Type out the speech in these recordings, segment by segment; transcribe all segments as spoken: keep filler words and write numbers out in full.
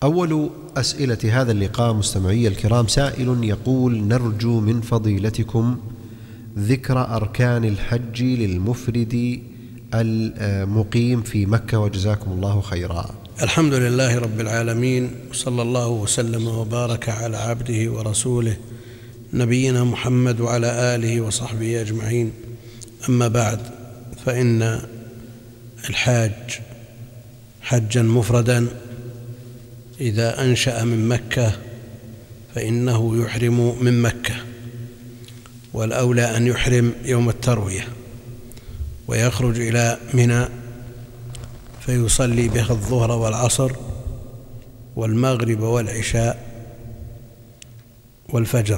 أول أسئلة هذا اللقاء مستمعي الكرام، سائل يقول: نرجو من فضيلتكم ذكر أركان الحج للمفرد المقيم في مكة، وجزاكم الله خيرا. الحمد لله رب العالمين، وصلى الله وسلم وبارك على عبده ورسوله نبينا محمد وعلى آله وصحبه أجمعين. أما بعد، فإن الحاج حجا مفردا إذا أنشأ من مكة فإنه يحرم من مكة، والأولى أن يحرم يوم التروية ويخرج إلى منى فيصلي بها الظهر والعصر والمغرب والعشاء والفجر،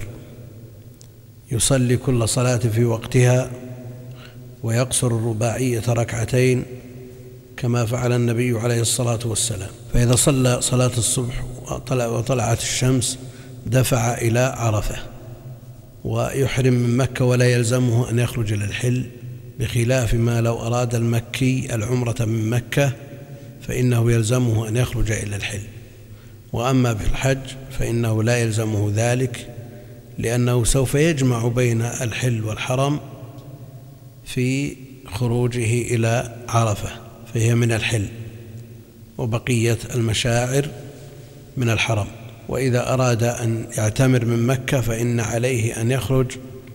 يصلي كل صلاة في وقتها ويقصر الرباعية ركعتين كما فعل النبي عليه الصلاة والسلام. فإذا صلى صلاة الصبح وطلعت الشمس دفع إلى عرفة ويحرم من مكة، ولا يلزمه أن يخرج إلى الحل، بخلاف ما لو أراد المكي العمرة من مكة فإنه يلزمه أن يخرج إلى الحل. وأما في الحج فإنه لا يلزمه ذلك، لأنه سوف يجمع بين الحل والحرم في خروجه إلى عرفة، فهي من الحل وبقية المشاعر من الحرم. وإذا أراد أن يعتمر من مكة فإن عليه أن يخرج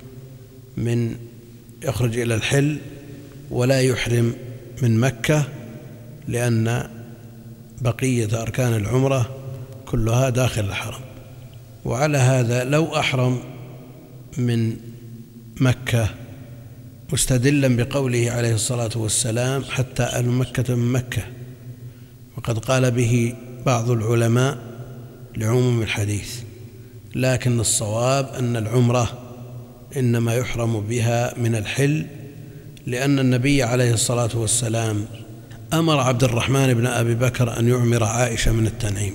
من يخرج إلى الحل ولا يحرم من مكة، لأن بقية أركان العمرة كلها داخل الحرم. وعلى هذا لو أحرم من مكة مستدلا بقوله عليه الصلاة والسلام: حتى أهل مكة من مكة، وقد قال به بعض العلماء لعموم الحديث، لكن الصواب أن العمرة إنما يحرم بها من الحل، لأن النبي عليه الصلاة والسلام أمر عبد الرحمن بن أبي بكر أن يعمر عائشة من التنعيم،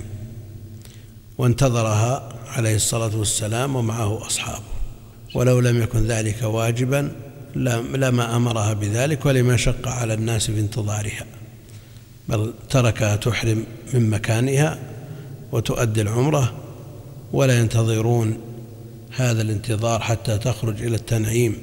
وانتظرها عليه الصلاة والسلام ومعه أصحابه، ولو لم يكن ذلك واجبا لما أمرها بذلك ولما شق على الناس في انتظارها، بل تركها تحرم من مكانها وتؤدي العمرة، ولا ينتظرون هذا الانتظار حتى تخرج إلى التنعيم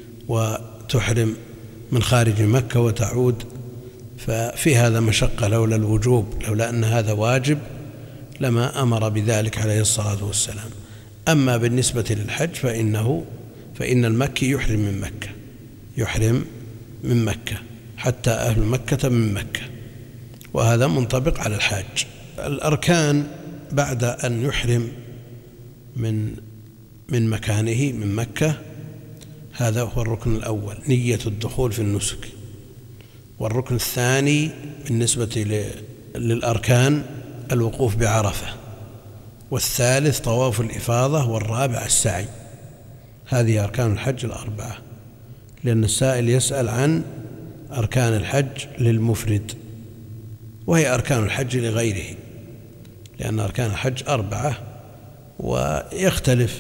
وتحرم من خارج مكة وتعود. ففي هذا مشقة لولا الوجوب، لولا أن هذا واجب لما أمر بذلك عليه الصلاة والسلام. أما بالنسبة للحج فإنه فإن المكي يحرم من مكة يحرم من مكة حتى أهل مكة من مكة، وهذا منطبق على الحاج. الأركان بعد أن يحرم من من مكانه من مكة، هذا هو الركن الأول، نية الدخول في النسك. والركن الثاني بالنسبة للأركان الوقوف بعرفة، والثالث طواف الإفاضة، والرابع السعي. هذه أركان الحج الأربعة، لأن السائل يسأل عن أركان الحج للمفرد، وهي أركان الحج لغيره، لأن أركان الحج أربعة، ويختلف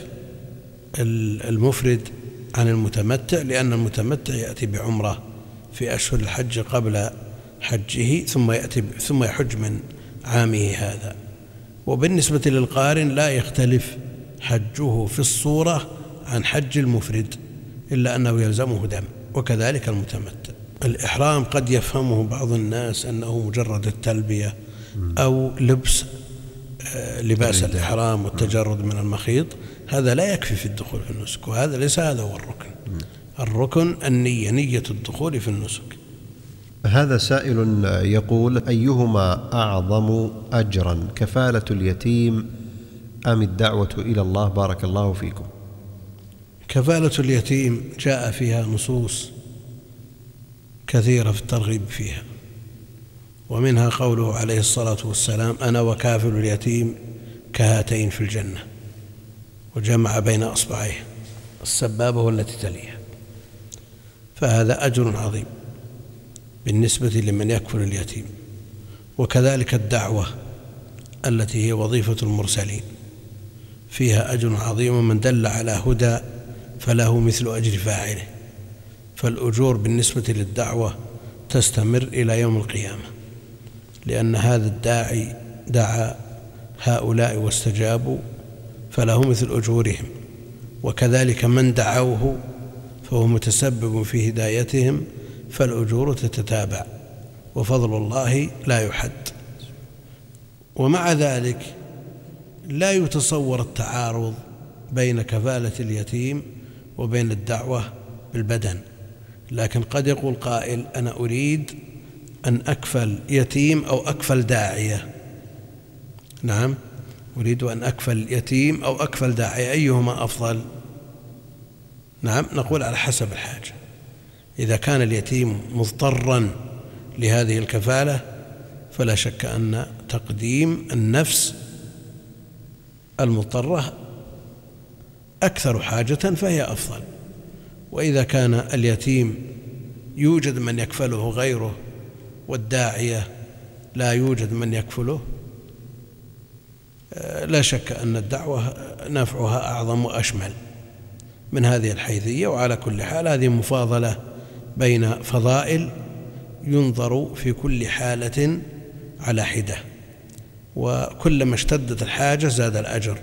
المفرد عن المتمتع، لأن المتمتع يأتي بعمرة في أشهر الحج قبل حجه ثم يأتي ثم يحج من عامه هذا. وبالنسبة للقارن لا يختلف حجه في الصورة عن حج المفرد، إلا أنه يلزمه دم، وكذلك المتمتع. الإحرام قد يفهمه بعض الناس أنه مجرد التلبية أو لبس لباس الإحرام والتجرد من المخيط، هذا لا يكفي في الدخول في النسك، وهذا ليس هذا هو الركن. الركن النية، نية الدخول في النسك. هذا سائل يقول: أيهما أعظم أجرا، كفالة اليتيم أم الدعوة إلى الله؟ بارك الله فيكم. كفالة اليتيم جاء فيها نصوص كثيرة في الترغيب فيها، ومنها قوله عليه الصلاة والسلام: أنا وكافل اليتيم كهاتين في الجنة، وجمع بين أصبعيه السبابة والتي تليها، فهذا أجر عظيم بالنسبة لمن يكفل اليتيم. وكذلك الدعوة التي هي وظيفة المرسلين فيها أجر عظيم، ومن دل على هدى فله مثل أجر فاعله، فالأجور بالنسبة للدعوة تستمر إلى يوم القيامة، لأن هذا الداعي دعا هؤلاء واستجابوا فله مثل أجورهم، وكذلك من دعوه فهو متسبب في هدايتهم، فالأجور تتتابع، وفضل الله لا يحد. ومع ذلك لا يتصور التعارض بين كفالة اليتيم وبين الدعوة بالبدن، لكن قد يقول قائل: أنا أريد أن أكفل يتيم أو أكفل داعية. نعم، أريد أن أكفل يتيم أو أكفل داعية، أيهما أفضل؟ نعم، نقول على حسب الحاجة. إذا كان اليتيم مضطرا لهذه الكفالة فلا شك أن تقديم النفس المضطرة أكثر حاجة فهي أفضل. وإذا كان اليتيم يوجد من يكفله غيره والداعية لا يوجد من يكفله، لا شك أن الدعوة نفعها أعظم وأشمل من هذه الحيثية. وعلى كل حال هذه مفاضلة بين فضائل ينظر في كل حالة على حدة، وكلما اشتدت الحاجة زاد الأجر،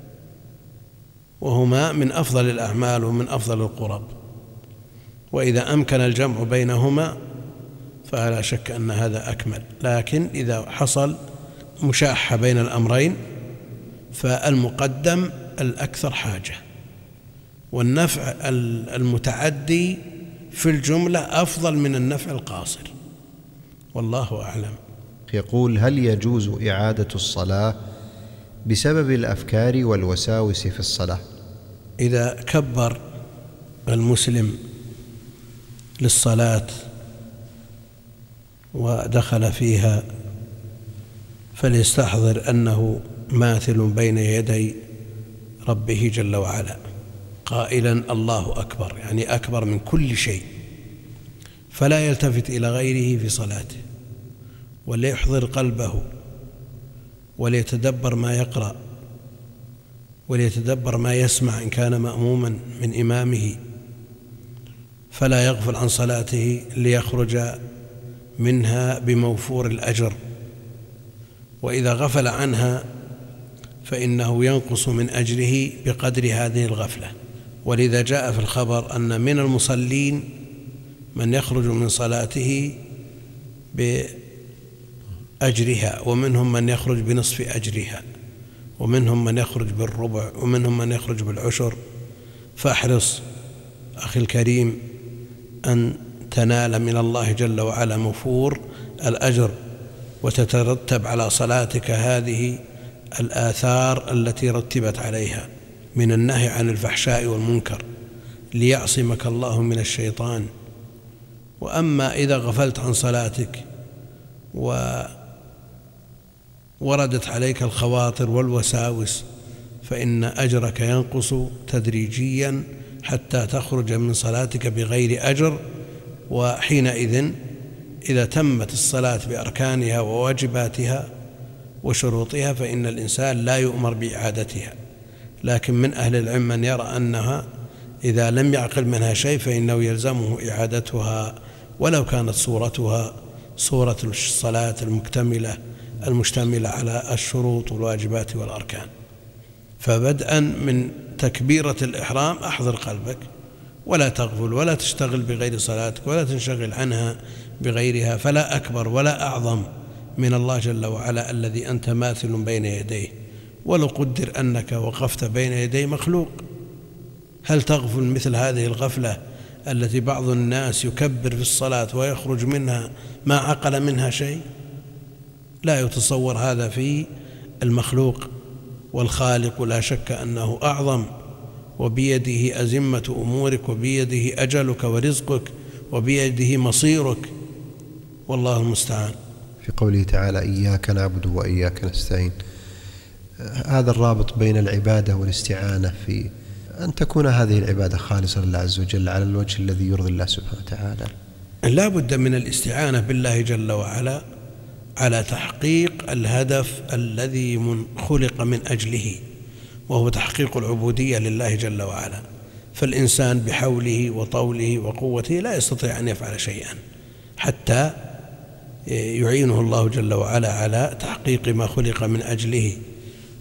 وهما من أفضل الأعمال ومن أفضل القرب. وإذا أمكن الجمع بينهما فلا شك أن هذا أكمل، لكن إذا حصل مشاحة بين الأمرين فالمقدم الأكثر حاجة، والنفع المتعدي في الجملة أفضل من النفع القاصر، والله أعلم. يقول: هل يجوز إعادة الصلاة بسبب الأفكار والوساوس في الصلاة؟ إذا كبر المسلم للصلاة ودخل فيها فليستحضر أنه ماثل بين يدي ربه جل وعلا قائلا: الله أكبر، يعني أكبر من كل شيء، فلا يلتفت إلى غيره في صلاته، وليحضر قلبه، وليتدبر ما يقرأ، وليتدبر ما يسمع إن كان مأموما من إمامه، فلا يغفل عن صلاته ليخرج منها بموفور الأجر، وإذا غفل عنها فإنه ينقص من أجره بقدر هذه الغفلة. ولذا جاء في الخبر أن من المصلين من يخرج من صلاته بأجرها، ومنهم من يخرج بنصف أجرها، ومنهم من يخرج بالربع، ومنهم من يخرج بالعشر. فاحرص أخي الكريم أن تنال من الله جل وعلا موفور الأجر، وتترتب على صلاتك هذه الآثار التي رتبت عليها من النهي عن الفحشاء والمنكر ليعصمك الله من الشيطان. وأما إذا غفلت عن صلاتك ووردت عليك الخواطر والوساوس فإن أجرك ينقص تدريجيا حتى تخرج من صلاتك بغير أجر. وحينئذ إذا تمت الصلاة بأركانها وواجباتها وشروطها فإن الإنسان لا يؤمر بإعادتها. لكن من أهل العلم من يرى أنها إذا لم يعقل منها شيء فإنه يلزمه إعادتها ولو كانت صورتها صورة الصلاة المكتملة المشتملة على الشروط والواجبات والأركان. فبدءا من تكبيرة الإحرام أحضر قلبك، ولا تغفل ولا تشتغل بغير صلاتك ولا تنشغل عنها بغيرها، فلا أكبر ولا أعظم من الله جل وعلا الذي أنت ماثل بين يديه. ولو قدر أنك وقفت بين يدي مخلوق، هل تغفل مثل هذه الغفلة التي بعض الناس يكبر في الصلاة ويخرج منها ما عقل منها شيء؟ لا يتصور هذا في المخلوق، والخالق لا شك أنه أعظم، وبيده أزمة أمورك، وبيده أجلك ورزقك، وبيده مصيرك، والله المستعان. في قوله تعالى: إياك نعبد وإياك نستعين، هذا الرابط بين العبادة والاستعانة في أن تكون هذه العبادة خالصة لله عز وجل على الوجه الذي يرضي الله سبحانه وتعالى. لا بد من الاستعانة بالله جل وعلا على تحقيق الهدف الذي من خلق من أجله، وهو تحقيق العبودية لله جل وعلا. فالإنسان بحوله وطوله وقوته لا يستطيع أن يفعل شيئا حتى يعينه الله جل وعلا على تحقيق ما خلق من أجله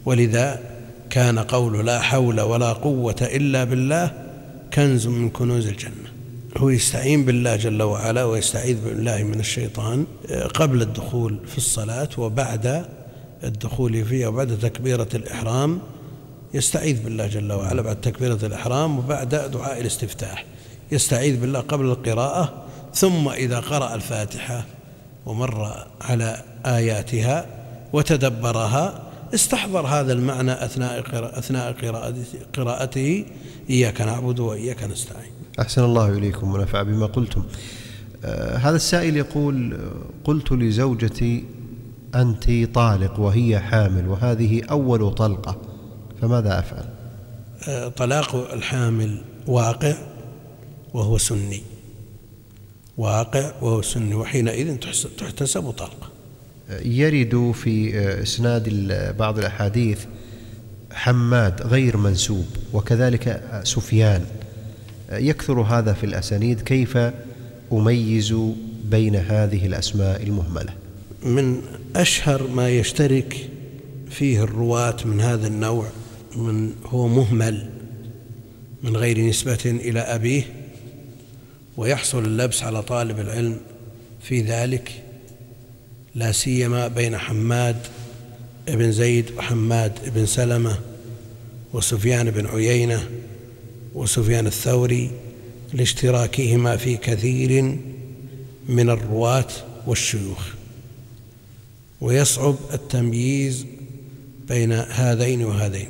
ولذا كان قول لا حول ولا قوة إلا بالله كنز من كنوز الجنة. هو يستعين بالله جل وعلا ويستعيذ بالله من الشيطان قبل الدخول في الصلاة وبعد الدخول فيها وبعد تكبيرة الإحرام، يستعيذ بالله جل وعلا بعد تكبيرة الإحرام وبعد دعاء الاستفتاح، يستعيذ بالله قبل القراءة، ثم إذا قرأ الفاتحة ومر على آياتها وتدبرها استحضر هذا المعنى أثناء أثناء قراءته إياك نعبد وإياك نستعين. أحسن الله إليكم ونفع بما قلتم. آه هذا السائل يقول: قلت لزوجتي أنت طالق وهي حامل وهذه أول طلقة، فماذا أفعل؟ آه طلاق الحامل واقع وهو سني، واقع وهو سني، وحينئذ تحتسب طلقة. يرد في إسناد بعض الأحاديث حماد غير منسوب وكذلك سفيان، يكثر هذا في الأسانيد، كيف أميز بين هذه الأسماء المهملة؟ من أشهر ما يشترك فيه الرواة من هذا النوع من هو مهمل من غير نسبة إلى أبيه، ويحصل اللبس على طالب العلم في ذلك، لا سيما بين حماد بن زيد وحماد بن سلمة وسفيان بن عيينة وسفيان الثوري لاشتراكهما في كثير من الرواة والشيوخ، ويصعب التمييز بين هذين وهذين.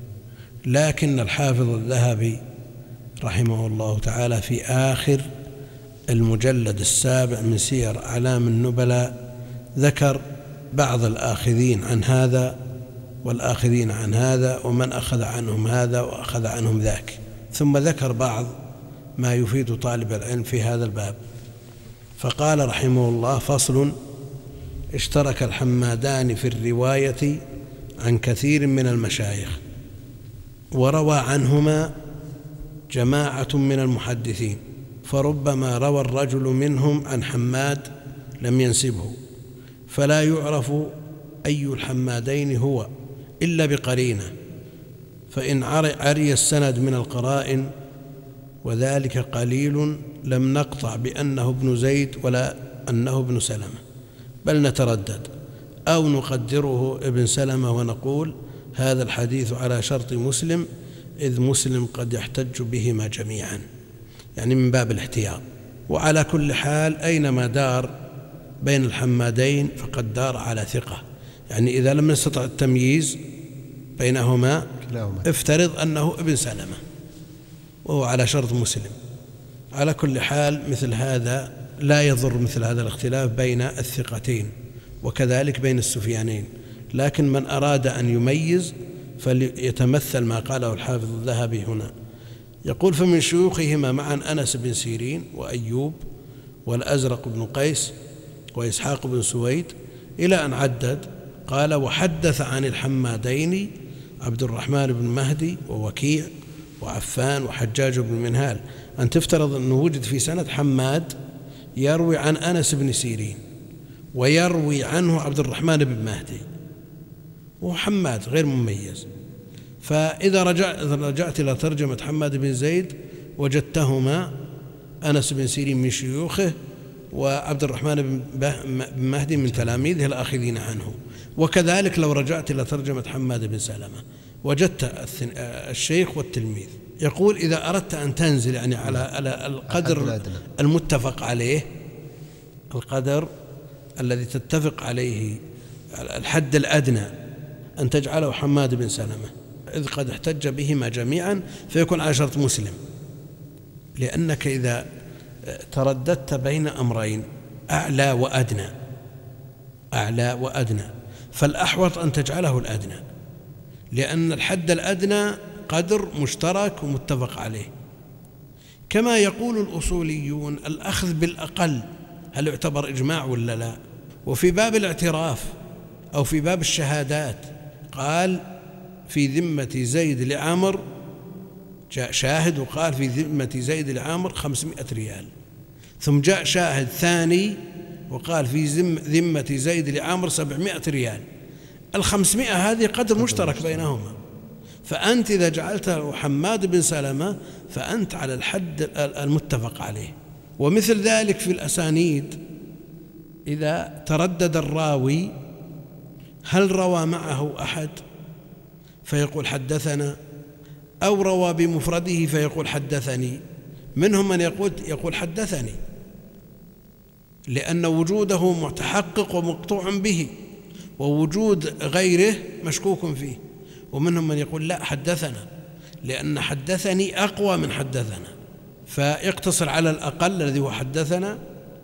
لكن الحافظ الذهبي رحمه الله تعالى في آخر المجلد السابع من سير أعلام النبلاء ذكر بعض الآخذين عن هذا والآخذين عن هذا ومن أخذ عنهم هذا وأخذ عنهم ذاك، ثم ذكر بعض ما يفيد طالب العلم في هذا الباب، فقال رحمه الله: فصل: اشترك الحمادان في الرواية عن كثير من المشايخ، وروى عنهما جماعة من المحدثين، فربما روى الرجل منهم عن حماد لم ينسبه، فلا يعرف أي الحمادين هو إلا بقرينة، فإن عري السند من القرائن وذلك قليل لم نقطع بأنه ابن زيد ولا أنه ابن سلمة، بل نتردد أو نقدره ابن سلمة ونقول هذا الحديث على شرط مسلم، إذ مسلم قد يحتج بهما جميعا، يعني من باب الاحتياط. وعلى كل حال أينما دار بين الحمادين فقد دار على ثقة، يعني إذا لم نستطع التمييز بينهما افترض أنه ابن سلمة وهو على شرط مسلم. على كل حال مثل هذا لا يضر مثل هذا الاختلاف بين الثقتين وكذلك بين السفيانين، لكن من أراد أن يميز فليتمثل ما قاله الحافظ الذهبي هنا، يقول: فمن شيوخهما معا أنس بن سيرين وأيوب والأزرق بن قيس وإسحاق بن سويد، إلى أن عدد، قال: وحدث عن الحمادين عبد الرحمن بن مهدي ووكيع وعفان وحجاج بن منهال. أن تفترض أنه وجد في سند حماد يروي عن أنس بن سيرين ويروي عنه عبد الرحمن بن مهدي، وحماد غير مميز. فإذا رجعت إلى ترجمة حماد بن زيد وجدتهما أنس بن سيرين من شيوخه وعبد الرحمن بن مهدي من تلاميذه الآخذين عنه، وكذلك لو رجعت إلى ترجمة حماد بن سلمة وجدت الشيخ والتلميذ. يقول: إذا أردت أن تنزل يعني على القدر المتفق عليه، القدر الذي تتفق عليه الحد الأدنى، أن تجعله حماد بن سلمة، إذ قد احتج بهما جميعا، فيكون على شرط مسلم. لأنك إذا ترددت بين أمرين أعلى وأدنى أعلى وأدنى فالأحوط أن تجعله الأدنى، لأن الحد الأدنى قدر مشترك ومتفق عليه. كما يقول الأصوليون: الأخذ بالأقل هل يعتبر إجماع ولا لا؟ وفي باب الاعتراف أو في باب الشهادات قال: في ذمة زيد لعمر، جاء شاهد وقال في ذمة زيد لعمر خمسمائة ريال، ثم جاء شاهد ثاني وقال في ذمة زيد لعمر سبعمائة ريال. الخمسمائة هذه قدر مشترك بينهما، فأنت إذا جعلته حماد بن سلمة فأنت على الحد المتفق عليه. ومثل ذلك في الأسانيد، إذا تردد الراوي هل روى معه أحد فيقول حدثنا، أو روى بمفرده فيقول حدثني، منهم من يقول يقول حدثني لأن وجوده متحقق ومقطوع به، ووجود غيره مشكوك فيه. ومنهم من يقول لا حدثنا، لأن حدثني أقوى من حدثنا، فيقتصر على الأقل الذي هو حدثنا،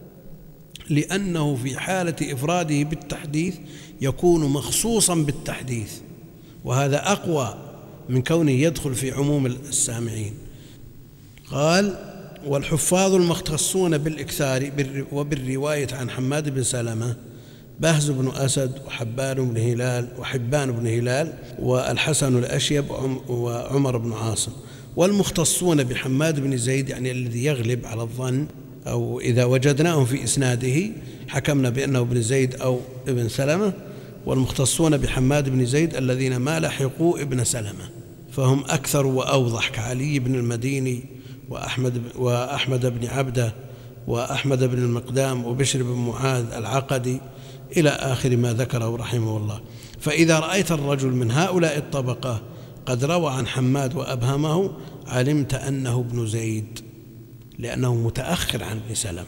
لأنه في حالة إفراده بالتحديث يكون مخصوصا بالتحديث، وهذا أقوى من كونه يدخل في عموم السامعين. قال: والحفاظ المختصون بالإكثار وبالرواية عن حماد بن سلمة بهز بن أسد وحبان بن هلال وحبان بن هلال والحسن الأشيب وعمر بن عاصم. والمختصون بحماد بن زيد يعني الذي يغلب على الظن، أو إذا وجدناهم في إسناده حكمنا بأنه ابن زيد أو ابن سلمة. والمختصون بحماد بن زيد الذين ما لحقوا ابن سلمة فهم أكثر وأوضح، كعلي بن المديني وأحمد, وأحمد بن عبده وأحمد بن المقدام وبشر بن معاذ العقدي إلى آخر ما ذكره رحمه الله. فإذا رأيت الرجل من هؤلاء الطبقة قد روى عن حماد وأبهمه علمت أنه ابن زيد، لأنه متأخر عن ابن سلمة.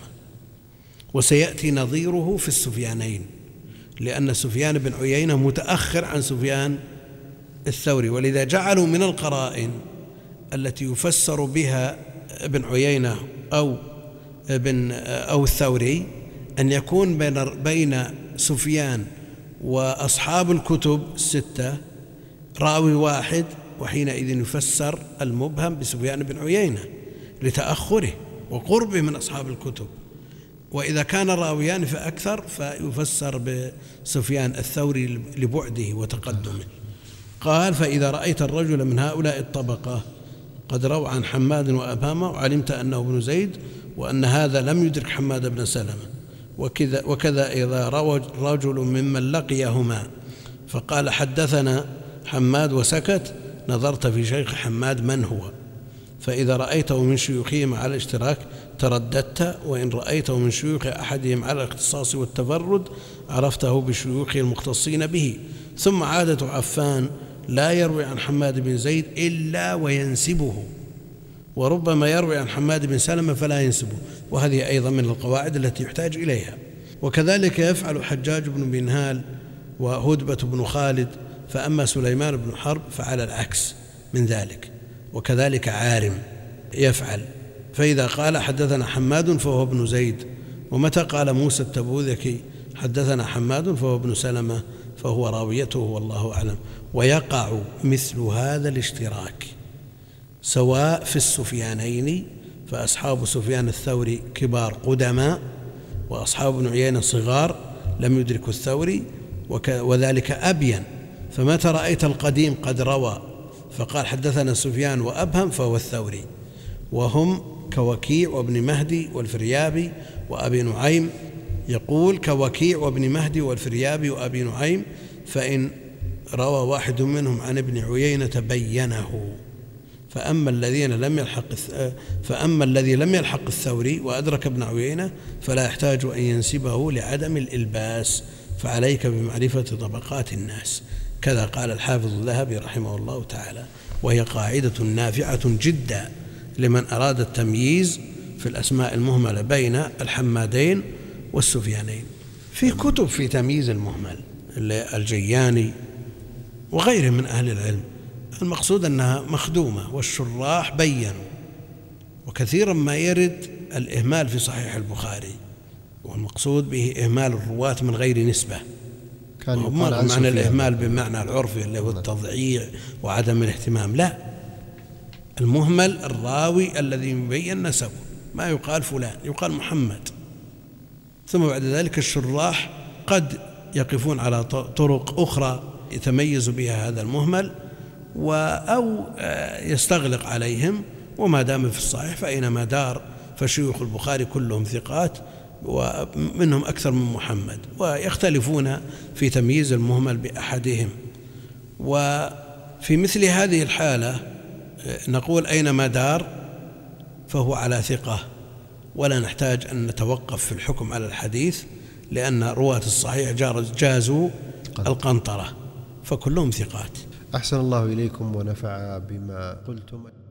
وسيأتي نظيره في السفيانين، لأن سفيان بن عيينة متأخر عن سفيان الثوري، ولذا جعلوا من القرائن التي يفسر بها ابن عيينة أو ابن أو الثوري أن يكون بين بين سفيان وأصحاب الكتب الستة راوي واحد، وحينئذ يفسر المبهم بسفيان بن عيينة لتأخره وقربه من أصحاب الكتب. وإذا كان راويان فأكثر فيفسر بسفيان الثوري لبعده وتقدمه. قال: فإذا رأيت الرجل من هؤلاء الطبقة قد روى عن حماد وأبهمه علمت أنه ابن زيد، وأن هذا لم يدرك حماد بن سلمة. وكذا, وكذا إذا روى رجل ممن لقيهما فقال حدثنا حماد وسكت نظرت في شيخ حماد من هو، فإذا رأيته من شيوخهم على الاشتراك ترددت، وإن رأيته من شيوخ أحدهم على الاختصاص والتفرد عرفته بشيوخ المختصين به. ثم عادة عفان لا يروي عن حماد بن زيد إلا وينسبه، وربما يروي عن حماد بن سلمة فلا ينسبه، وهذه أيضا من القواعد التي يحتاج إليها. وكذلك يفعل حجاج بن منهال وهدبة بن خالد، فأما سليمان بن حرب فعلى العكس من ذلك. وكذلك عارم يفعل، فإذا قال حدثنا حماد فهو ابن زيد، ومتى قال موسى التبوذكي حدثنا حماد فهو ابن سلمة فهو راويته والله أعلم. ويقع مثل هذا الاشتراك سواء في السفيانين، فأصحاب سفيان الثوري كبار قدماء، وأصحاب ابن عيينة صغار لم يدركوا الثوري، وذلك أبين. فمتى رأيت القديم قد روى فقال حدثنا سفيان وأبهم فهو الثوري، وهم كوكيع وابن مهدي والفريابي وأبي نعيم. يقول كوكيع وابن مهدي والفريابي وأبي نعيم، فإن روى واحد منهم عن ابن عيينة بينه. فأما الذين لم يلحق فأما الذي لم يلحق الثوري وأدرك ابن عيينة فلا يحتاج أن ينسبه لعدم الإلباس، فعليك بمعرفة طبقات الناس. كذا قال الحافظ الذهبي رحمه الله تعالى، وهي قاعدة نافعة جدا لمن أراد التمييز في الأسماء المهملة بين الحمادين والسفيانين. في كتب في تمييز المهمل الجياني وغيره من أهل العلم، المقصود أنها مخدومة والشراح بيّنوا. وكثيرا ما يرد الإهمال في صحيح البخاري، والمقصود به إهمال الرواة من غير نسبة، كان معنى الإهمال بمعنى العرفي اللي هو التضييع وعدم الاهتمام. لا، المهمل الراوي الذي يبين نسبه، ما يقال فلان، يقال محمد. ثم بعد ذلك الشراح قد يقفون على طرق أخرى يتميز بها هذا المهمل أو يستغلق عليهم، وما دام في الصحيح فأينما دار فشيوخ البخاري كلهم ثقات ومنهم أكثر من محمد، ويختلفون في تمييز المهمل بأحدهم. وفي مثل هذه الحالة نقول أينما دار فهو على ثقة، ولا نحتاج أن نتوقف في الحكم على الحديث، لأن رواة الصحيح جازوا القنطرة فكلهم ثقات. أحسن الله إليكم ونفع بما قلتم.